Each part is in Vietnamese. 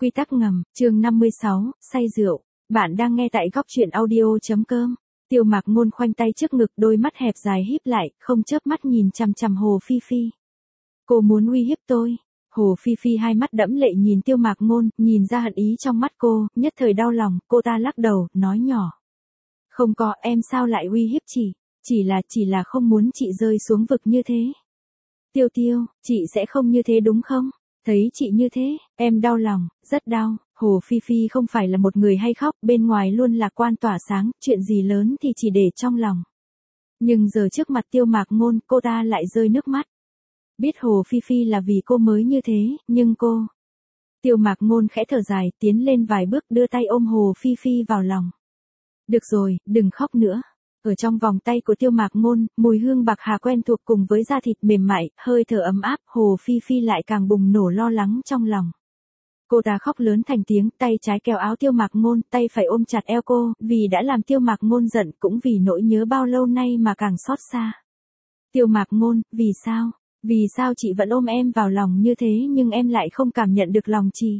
Quy tắc ngầm, chương 56, say rượu. Bạn đang nghe tại góc truyện audio.com. Tiêu Mạc Ngôn khoanh tay trước ngực, đôi mắt hẹp dài híp lại, không chớp mắt nhìn chằm chằm Hồ Phi Phi. Cô muốn uy hiếp tôi. Hồ Phi Phi hai mắt đẫm lệ nhìn Tiêu Mạc Ngôn, nhìn ra hận ý trong mắt cô, nhất thời đau lòng, cô ta lắc đầu, nói nhỏ. Không có, em sao lại uy hiếp chị, chỉ là không muốn chị rơi xuống vực như thế. Tiêu Tiêu, chị sẽ không như thế đúng không? Thấy chị như thế, em đau lòng, rất đau. Hồ Phi Phi không phải là một người hay khóc, bên ngoài luôn lạc quan tỏa sáng, chuyện gì lớn thì chỉ để trong lòng. Nhưng giờ trước mặt Tiêu Mạc Ngôn, cô ta lại rơi nước mắt. Biết Hồ Phi Phi là vì cô mới như thế, nhưng cô... Tiêu Mạc Ngôn khẽ thở dài, tiến lên vài bước, đưa tay ôm Hồ Phi Phi vào lòng. Được rồi, đừng khóc nữa. Ở trong vòng tay của Tiêu Mạc Ngôn, mùi hương bạc hà quen thuộc cùng với da thịt mềm mại, hơi thở ấm áp, Hồ Phi Phi lại càng bùng nổ lo lắng trong lòng. Cô ta khóc lớn thành tiếng, tay trái kéo áo Tiêu Mạc Ngôn, tay phải ôm chặt eo cô, vì đã làm Tiêu Mạc Ngôn giận, cũng vì nỗi nhớ bao lâu nay mà càng xót xa. Tiêu Mạc Ngôn, vì sao? Vì sao chị vẫn ôm em vào lòng như thế nhưng em lại không cảm nhận được lòng chị?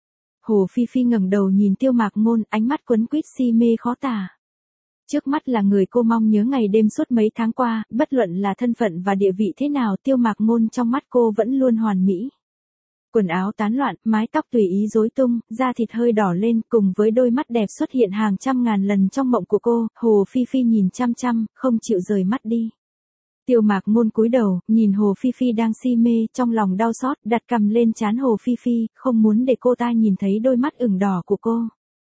Hồ Phi Phi ngẩng đầu nhìn Tiêu Mạc Ngôn, ánh mắt quấn quýt si mê khó tả. Trước mắt là người cô mong nhớ ngày đêm suốt mấy tháng qua, bất luận là thân phận và địa vị thế nào, Tiêu Mạc Ngôn trong mắt cô vẫn luôn hoàn mỹ. Quần áo tán loạn, mái tóc tùy ý rối tung, da thịt hơi đỏ lên, cùng với đôi mắt đẹp xuất hiện hàng trăm ngàn lần trong mộng của cô, Hồ Phi Phi nhìn chăm chăm, không chịu rời mắt đi. Tiêu Mạc Ngôn cúi đầu, nhìn Hồ Phi Phi đang si mê, trong lòng đau xót, đặt cằm lên trán Hồ Phi Phi, không muốn để cô ta nhìn thấy đôi mắt ửng đỏ của cô.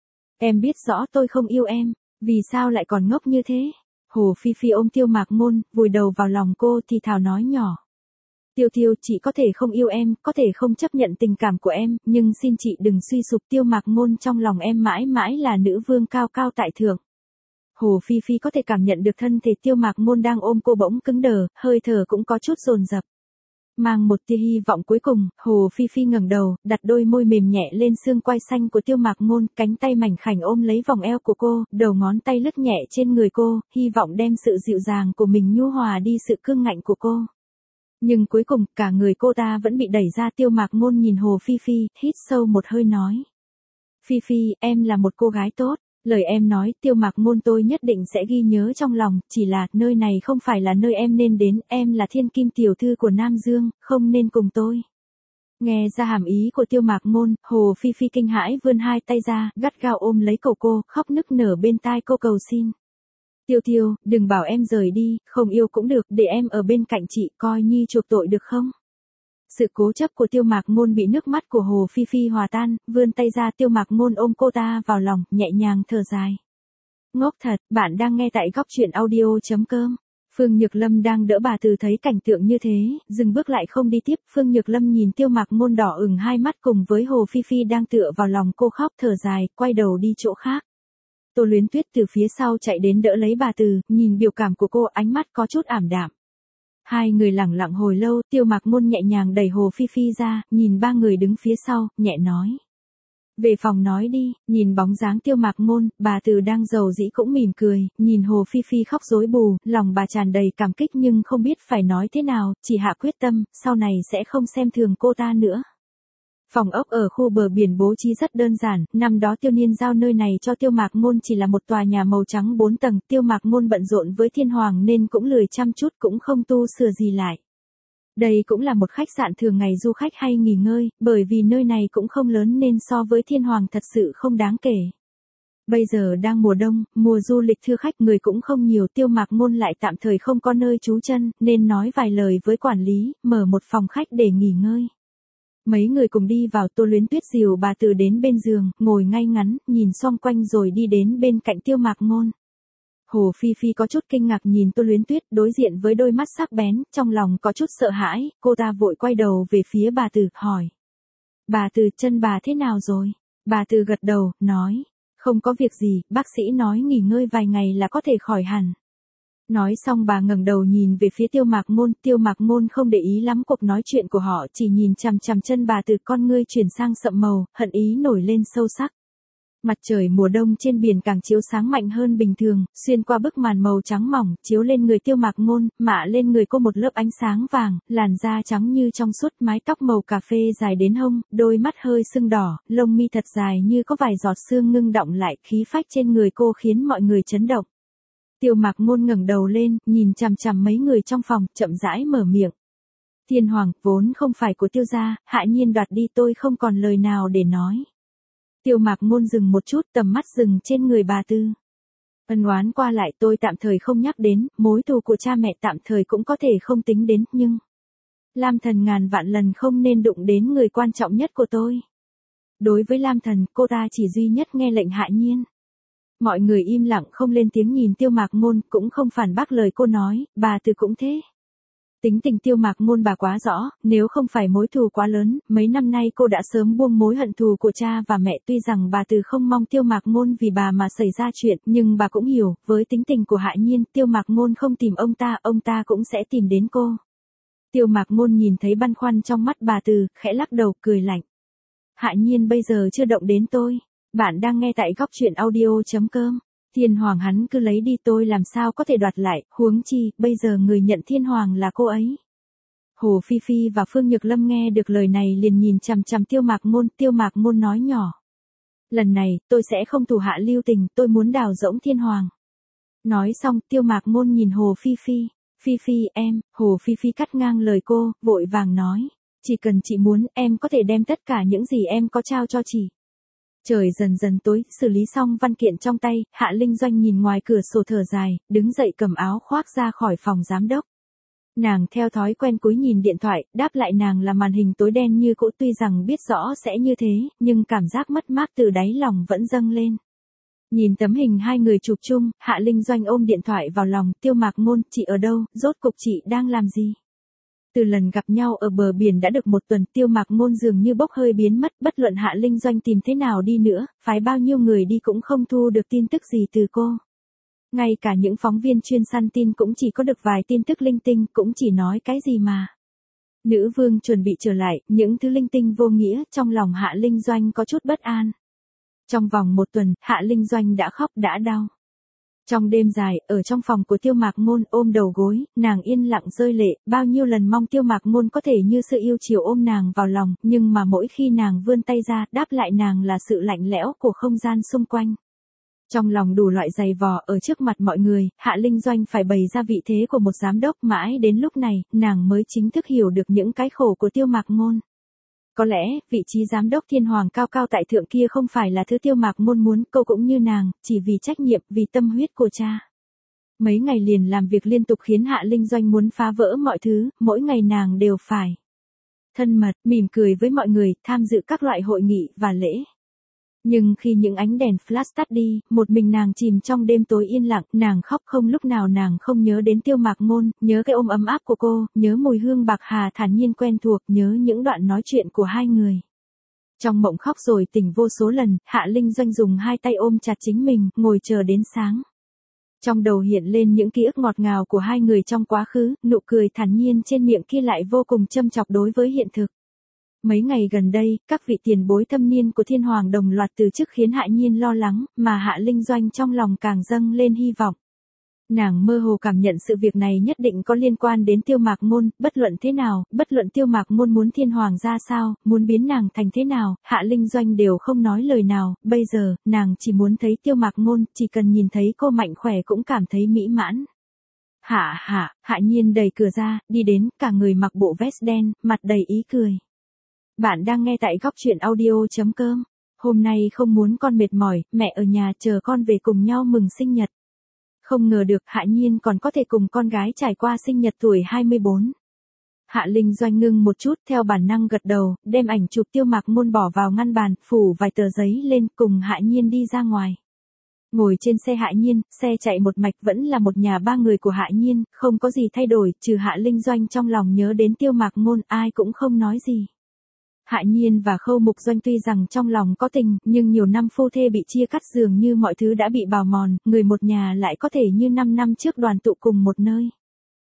Em biết rõ tôi không yêu em, vì sao lại còn ngốc như thế? Hồ Phi Phi ôm Tiêu Mạc Ngôn, vùi đầu vào lòng cô thì thào nói nhỏ. Tiêu Tiêu, chị có thể không yêu em, có thể không chấp nhận tình cảm của em, nhưng xin chị đừng suy sụp, Tiêu Mạc Ngôn trong lòng em mãi mãi là nữ vương cao cao tại thượng. Hồ Phi Phi có thể cảm nhận được thân thể Tiêu Mạc Ngôn đang ôm cô bỗng cứng đờ, hơi thở cũng có chút dồn dập. Mang một tia hy vọng cuối cùng, Hồ Phi Phi ngẩng đầu, đặt đôi môi mềm nhẹ lên xương quai xanh của Tiêu Mạc Ngôn, cánh tay mảnh khảnh ôm lấy vòng eo của cô, đầu ngón tay lướt nhẹ trên người cô, hy vọng đem sự dịu dàng của mình nhu hòa đi sự cương ngạnh của cô. Nhưng cuối cùng, cả người cô ta vẫn bị đẩy ra. Tiêu Mạc Ngôn nhìn Hồ Phi Phi, hít sâu một hơi nói. Phi Phi, em là một cô gái tốt. Lời em nói, Tiêu Mạc Ngôn tôi nhất định sẽ ghi nhớ trong lòng, chỉ là, nơi này không phải là nơi em nên đến, em là thiên kim tiểu thư của Nam Dương, không nên cùng tôi. Nghe ra hàm ý của Tiêu Mạc Ngôn, Hồ Phi Phi kinh hãi vươn hai tay ra, gắt gao ôm lấy cổ cô, khóc nức nở bên tai cô cầu xin. Tiêu Tiêu, đừng bảo em rời đi, không yêu cũng được, để em ở bên cạnh chị, coi như chuộc tội được không? Sự cố chấp của Tiêu Mạc Ngôn bị nước mắt của Hồ Phi Phi hòa tan, vươn tay ra. Tiêu Mạc Ngôn ôm cô ta vào lòng, nhẹ nhàng thở dài. Ngốc thật, bạn đang nghe tại góc truyện audio.com. Phương Nhược Lâm đang đỡ bà Từ thấy cảnh tượng như thế, dừng bước lại không đi tiếp. Phương Nhược Lâm nhìn Tiêu Mạc Ngôn đỏ ửng hai mắt cùng với Hồ Phi Phi đang tựa vào lòng cô khóc thở dài, quay đầu đi chỗ khác. Tô Luyến Tuyết từ phía sau chạy đến đỡ lấy bà Từ, nhìn biểu cảm của cô, ánh mắt có chút ảm đạm. Hai người lẳng lặng hồi lâu, Tiêu Mạc Ngôn nhẹ nhàng đẩy Hồ Phi Phi ra, nhìn ba người đứng phía sau, nhẹ nói. Về phòng nói đi. Nhìn bóng dáng Tiêu Mạc Ngôn, bà Từ đang rầu rĩ cũng mỉm cười, nhìn Hồ Phi Phi khóc rối bù, lòng bà tràn đầy cảm kích nhưng không biết phải nói thế nào, chỉ hạ quyết tâm, sau này sẽ không xem thường cô ta nữa. Phòng ốc ở khu bờ biển bố trí rất đơn giản, năm đó Tiêu Niên giao nơi này cho Tiêu Mạc Ngôn chỉ là một tòa nhà màu trắng 4 tầng, Tiêu Mạc Ngôn bận rộn với Thiên Hoàng nên cũng lười chăm chút cũng không tu sửa gì lại. Đây cũng là một khách sạn thường ngày du khách hay nghỉ ngơi, bởi vì nơi này cũng không lớn nên so với Thiên Hoàng thật sự không đáng kể. Bây giờ đang mùa đông, mùa du lịch thưa khách người cũng không nhiều, Tiêu Mạc Ngôn lại tạm thời không có nơi trú chân, nên nói vài lời với quản lý, mở một phòng khách để nghỉ ngơi. Mấy người cùng đi vào. Tô Luyến Tuyết dìu bà Từ đến bên giường, ngồi ngay ngắn, nhìn xung quanh rồi đi đến bên cạnh Tiêu Mạc Ngôn. Hồ Phi Phi có chút kinh ngạc nhìn Tô Luyến Tuyết đối diện với đôi mắt sắc bén, trong lòng có chút sợ hãi, cô ta vội quay đầu về phía bà Từ, hỏi. Bà Từ, chân bà thế nào rồi? Bà Từ gật đầu, nói. Không có việc gì, bác sĩ nói nghỉ ngơi vài ngày là có thể khỏi hẳn. Nói xong bà ngẩng đầu nhìn về phía Tiêu Mạc Ngôn, Tiêu Mạc Ngôn không để ý lắm cuộc nói chuyện của họ, chỉ nhìn chằm chằm chân bà Từ, con ngươi chuyển sang sậm màu, hận ý nổi lên sâu sắc. Mặt trời mùa đông trên biển càng chiếu sáng mạnh hơn bình thường, xuyên qua bức màn màu trắng mỏng, chiếu lên người Tiêu Mạc Ngôn, mạ lên người cô một lớp ánh sáng vàng, làn da trắng như trong suốt, mái tóc màu cà phê dài đến hông, đôi mắt hơi sưng đỏ, lông mi thật dài như có vài giọt sương ngưng đọng lại, khí phách trên người cô khiến mọi người chấn động. Tiêu Mạc Ngôn ngẩng đầu lên, nhìn chằm chằm mấy người trong phòng, chậm rãi mở miệng. Thiên Hoàng, vốn không phải của Tiêu gia, Hạ Nhiên đoạt đi, tôi không còn lời nào để nói. Tiêu Mạc Ngôn dừng một chút, tầm mắt dừng trên người bà Tư. Ân oán qua lại tôi tạm thời không nhắc đến, mối thù của cha mẹ tạm thời cũng có thể không tính đến, nhưng Lam Thần ngàn vạn lần không nên đụng đến người quan trọng nhất của tôi. Đối với Lam Thần, cô ta chỉ duy nhất nghe lệnh Hạ Nhiên. Mọi người im lặng không lên tiếng, nhìn Tiêu Mạc Ngôn, cũng không phản bác lời cô nói, bà Tư cũng thế. Tính tình Tiêu Mạc Ngôn bà quá rõ, nếu không phải mối thù quá lớn, mấy năm nay cô đã sớm buông mối hận thù của cha và mẹ. Tuy rằng bà Từ không mong Tiêu Mạc Ngôn vì bà mà xảy ra chuyện, nhưng bà cũng hiểu, với tính tình của Hạ Nhiên, Tiêu Mạc Ngôn không tìm ông ta cũng sẽ tìm đến cô. Tiêu Mạc Ngôn nhìn thấy băn khoăn trong mắt bà Từ, khẽ lắc đầu, cười lạnh. Hạ Nhiên bây giờ chưa động đến tôi. Bạn đang nghe tại góc truyện audio.com. Thiên Hoàng hắn cứ lấy đi, tôi làm sao có thể đoạt lại, huống chi, bây giờ người nhận Thiên Hoàng là cô ấy. Hồ Phi Phi và Phương Nhược Lâm nghe được lời này liền nhìn chằm chằm Tiêu Mạc Ngôn nói nhỏ. Lần này, tôi sẽ không thủ hạ lưu tình, tôi muốn đào rỗng Thiên Hoàng. Nói xong, Tiêu Mạc Ngôn nhìn Hồ Phi Phi. Phi Phi, em, Hồ Phi Phi cắt ngang lời cô, vội vàng nói. Chỉ cần chị muốn, em có thể đem tất cả những gì em có trao cho chị. Trời dần dần tối, xử lý xong văn kiện trong tay, Hạ Linh Doanh nhìn ngoài cửa sổ thở dài, đứng dậy cầm áo khoác ra khỏi phòng giám đốc. Nàng theo thói quen cúi nhìn điện thoại, đáp lại nàng là màn hình tối đen như cũ. Tuy rằng biết rõ sẽ như thế, nhưng cảm giác mất mát từ đáy lòng vẫn dâng lên. Nhìn tấm hình hai người chụp chung, Hạ Linh Doanh ôm điện thoại vào lòng. Tiêu Mạc Ngôn, chị ở đâu, rốt cục chị đang làm gì? Từ lần gặp nhau ở bờ biển đã được một tuần, Tiêu Mạc Ngôn dường như bốc hơi biến mất, bất luận Hạ Linh Doanh tìm thế nào đi nữa, phái bao nhiêu người đi cũng không thu được tin tức gì từ cô. Ngay cả những phóng viên chuyên săn tin cũng chỉ có được vài tin tức linh tinh, cũng chỉ nói cái gì mà. Nữ vương chuẩn bị trở lại, những thứ linh tinh vô nghĩa, trong lòng Hạ Linh Doanh có chút bất an. Trong vòng một tuần, Hạ Linh Doanh đã khóc đã đau. Trong đêm dài, ở trong phòng của Tiêu Mạc Ngôn ôm đầu gối, nàng yên lặng rơi lệ, bao nhiêu lần mong Tiêu Mạc Ngôn có thể như sự yêu chiều ôm nàng vào lòng, nhưng mà mỗi khi nàng vươn tay ra, đáp lại nàng là sự lạnh lẽo của không gian xung quanh. Trong lòng đủ loại giày vò, ở trước mặt mọi người, Hạ Linh Doanh phải bày ra vị thế của một giám đốc, mãi đến lúc này, nàng mới chính thức hiểu được những cái khổ của Tiêu Mạc Ngôn. Có lẽ, vị trí giám đốc Thiên Hoàng cao cao tại thượng kia không phải là thứ Tiêu Mạc Ngôn muốn, cô cũng như nàng, chỉ vì trách nhiệm, vì tâm huyết của cha. Mấy ngày liền làm việc liên tục khiến Hạ Linh Doanh muốn phá vỡ mọi thứ, mỗi ngày nàng đều phải thân mật, mỉm cười với mọi người, tham dự các loại hội nghị và lễ. Nhưng khi những ánh đèn flash tắt đi, một mình nàng chìm trong đêm tối yên lặng, nàng khóc không lúc nào nàng không nhớ đến Tiêu Mạc Ngôn, nhớ cái ôm ấm áp của cô, nhớ mùi hương bạc hà thản nhiên quen thuộc, nhớ những đoạn nói chuyện của hai người. Trong mộng khóc rồi tỉnh vô số lần, Hạ Linh Doanh dùng hai tay ôm chặt chính mình, ngồi chờ đến sáng. Trong đầu hiện lên những ký ức ngọt ngào của hai người trong quá khứ, nụ cười thản nhiên trên miệng kia lại vô cùng châm chọc đối với hiện thực. Mấy ngày gần đây, các vị tiền bối thâm niên của Thiên Hoàng đồng loạt từ chức khiến Hạ Nhiên lo lắng, mà Hạ Linh Doanh trong lòng càng dâng lên hy vọng. Nàng mơ hồ cảm nhận sự việc này nhất định có liên quan đến Tiêu Mạc Ngôn, bất luận thế nào, bất luận Tiêu Mạc Ngôn muốn Thiên Hoàng ra sao, muốn biến nàng thành thế nào, Hạ Linh Doanh đều không nói lời nào, bây giờ, nàng chỉ muốn thấy Tiêu Mạc Ngôn, chỉ cần nhìn thấy cô mạnh khỏe cũng cảm thấy mỹ mãn. Hạ Nhiên đẩy cửa ra, đi đến, cả người mặc bộ vest đen, mặt đầy ý cười. Bạn đang nghe tại góc truyện audio.com. Hôm nay không muốn con mệt mỏi, mẹ ở nhà chờ con về cùng nhau mừng sinh nhật. Không ngờ được Hạ Nhiên còn có thể cùng con gái trải qua sinh nhật tuổi 24. Hạ Linh Doanh ngưng một chút, theo bản năng gật đầu, đem ảnh chụp Tiêu Mạc Ngôn bỏ vào ngăn bàn, phủ vài tờ giấy lên, cùng Hạ Nhiên đi ra ngoài. Ngồi trên xe Hạ Nhiên, xe chạy một mạch, vẫn là một nhà ba người của Hạ Nhiên, không có gì thay đổi, trừ Hạ Linh Doanh trong lòng nhớ đến Tiêu Mạc Ngôn, ai cũng không nói gì. Hạ Nhiên và Khâu Mục Doanh tuy rằng trong lòng có tình, nhưng nhiều năm phu thê bị chia cắt, dường như mọi thứ đã bị bào mòn, người một nhà lại có thể như 5 năm trước đoàn tụ cùng một nơi.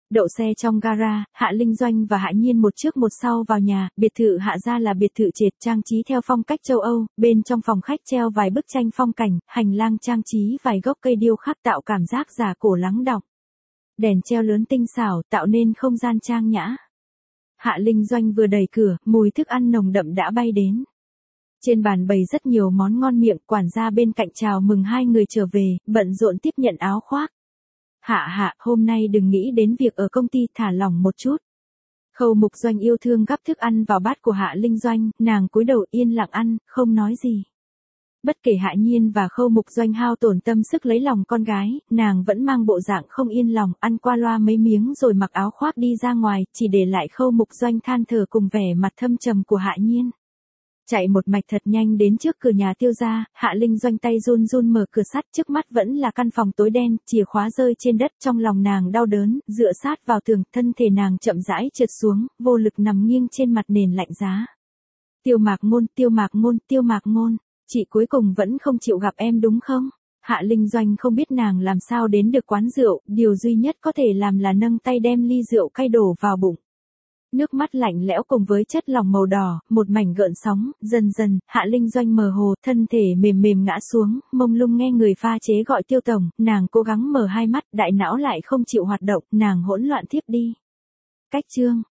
Đậu xe trong gara, Hạ Linh Doanh và Hạ Nhiên một trước một sau vào nhà, biệt thự Hạ gia là biệt thự trệt trang trí theo phong cách châu Âu, bên trong phòng khách treo vài bức tranh phong cảnh, hành lang trang trí vài gốc cây điêu khắc tạo cảm giác già cổ lắng đọng. Đèn treo lớn tinh xảo tạo nên không gian trang nhã. Hạ Linh Doanh vừa đẩy cửa, mùi thức ăn nồng đậm đã bay đến. Trên bàn bày rất nhiều món ngon miệng, quản gia bên cạnh chào mừng hai người trở về, bận rộn tiếp nhận áo khoác. Hạ, hôm nay đừng nghĩ đến việc ở công ty, thả lỏng một chút. Khâu Mục Doanh yêu thương gắp thức ăn vào bát của Hạ Linh Doanh, nàng cúi đầu yên lặng ăn, không nói gì. Bất kể Hạ Nhiên và Khâu Mục Doanh hao tổn tâm sức lấy lòng con gái, nàng vẫn mang bộ dạng không yên lòng, ăn qua loa mấy miếng rồi mặc áo khoác đi ra ngoài, chỉ để lại Khâu Mục Doanh than thở cùng vẻ mặt thâm trầm của Hạ Nhiên. Chạy một mạch thật nhanh đến trước cửa nhà Tiêu gia, Hạ Linh Doanh tay run run mở cửa sắt, trước mắt vẫn là căn phòng tối đen, chìa khóa rơi trên đất, trong lòng nàng đau đớn, dựa sát vào tường, thân thể nàng chậm rãi trượt xuống, vô lực nằm nghiêng trên mặt nền lạnh giá. Tiêu Mạc Ngôn, chị cuối cùng vẫn không chịu gặp em đúng không? Hạ Linh Doanh không biết nàng làm sao đến được quán rượu, điều duy nhất có thể làm là nâng tay đem ly rượu cay đổ vào bụng. Nước mắt lạnh lẽo cùng với chất lỏng màu đỏ, một mảnh gợn sóng, dần dần, Hạ Linh Doanh mờ hồ, thân thể mềm mềm ngã xuống, mông lung nghe người pha chế gọi Tiêu tổng, nàng cố gắng mở hai mắt, đại não lại không chịu hoạt động, nàng hỗn loạn thiếp đi. Cách chương